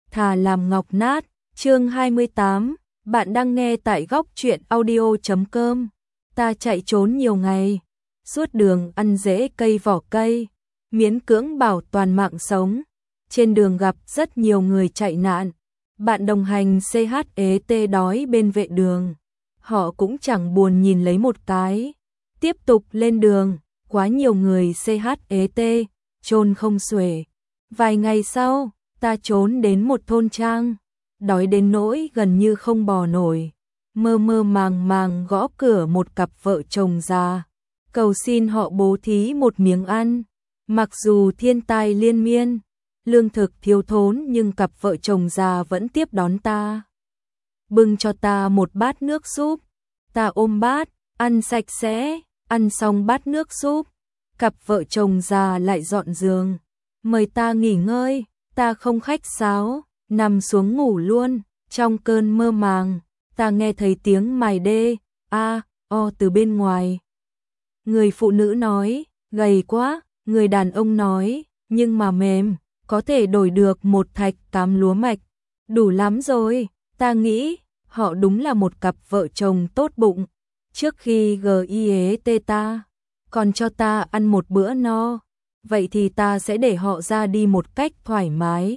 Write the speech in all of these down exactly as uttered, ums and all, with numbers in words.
thà làm ngọc nát. Chương hai mươi tám, bạn đang nghe tại góc truyện audio chấm com. Ta chạy trốn nhiều ngày, suốt đường ăn rễ cây vỏ cây, miễn cưỡng bảo toàn mạng sống. Trên đường gặp rất nhiều người chạy nạn, bạn đồng hành xê hát e tê đói bên vệ đường. Họ cũng chẳng buồn nhìn lấy một cái, tiếp tục lên đường. Quá nhiều người xê hát e tê, chôn không xuể. Vài ngày sau, ta trốn đến một thôn trang, đói đến nỗi gần như không bò nổi. Mơ mơ màng màng gõ cửa một cặp vợ chồng già, cầu xin họ bố thí một miếng ăn. Mặc dù thiên tai liên miên, lương thực thiếu thốn nhưng cặp vợ chồng già vẫn tiếp đón ta. Bưng cho ta một bát nước súp, ta ôm bát, ăn sạch sẽ, ăn xong bát nước súp. Cặp vợ chồng già lại dọn giường, mời ta nghỉ ngơi, ta không khách sáo, nằm xuống ngủ luôn. Trong cơn mơ màng, ta nghe thấy tiếng mài đê, a, o từ bên ngoài. Người phụ nữ nói, gầy quá, người đàn ông nói, nhưng mà mềm, có thể đổi được một thạch cám lúa mạch, đủ lắm rồi. Ta nghĩ, họ đúng là một cặp vợ chồng tốt bụng. Trước khi giết ta, còn cho ta ăn một bữa no, vậy thì ta sẽ để họ ra đi một cách thoải mái.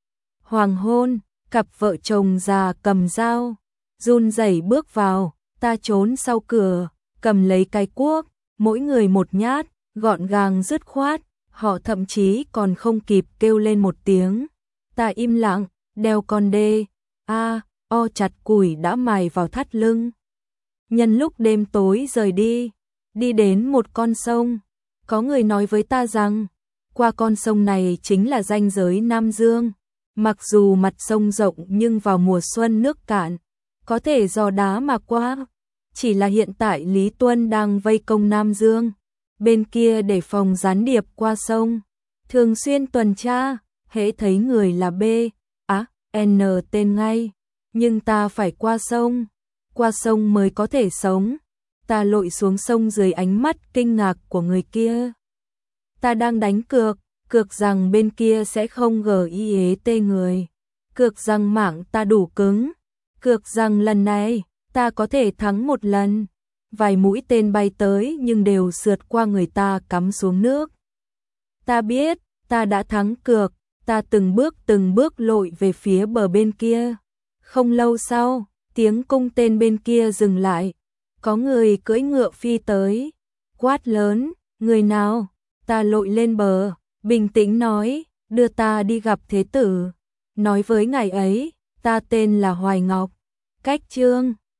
Hoàng hôn, cặp vợ chồng già cầm dao, run rẩy bước vào, ta trốn sau cửa, cầm lấy cái cuốc, mỗi người một nhát, gọn gàng dứt khoát. Họ thậm chí còn không kịp kêu lên một tiếng. Ta im lặng, đeo con đê, a, o chặt củi đã mài vào thắt lưng. Nhân lúc đêm tối rời đi, đi đến một con sông. Có người nói với ta rằng, qua con sông này chính là ranh giới Nam Dương. Mặc dù mặt sông rộng nhưng vào mùa xuân nước cạn, có thể dò đá mà qua. Chỉ là hiện tại Lý Tuân đang vây công Nam Dương, bên kia để phòng gián điệp qua sông, thường xuyên tuần tra, hễ thấy người là B, á, N tên ngay. Nhưng ta phải qua sông, qua sông mới có thể sống. Ta lội xuống sông dưới ánh mắt kinh ngạc của người kia. Ta đang đánh cược, cược rằng bên kia sẽ không giết người, cược rằng mạng ta đủ cứng, cược rằng lần này ta có thể thắng một lần. Vài mũi tên bay tới nhưng đều sượt qua người ta cắm xuống nước. Ta biết, ta đã thắng cược, ta từng bước từng bước lội về phía bờ bên kia. Không lâu sau, tiếng cung tên bên kia dừng lại. Có người cưỡi ngựa phi tới, quát lớn, người nào? Ta lội lên bờ, bình tĩnh nói, đưa ta đi gặp thế tử. Nói với ngài ấy, ta tên là Hoài Ngọc. Cách chương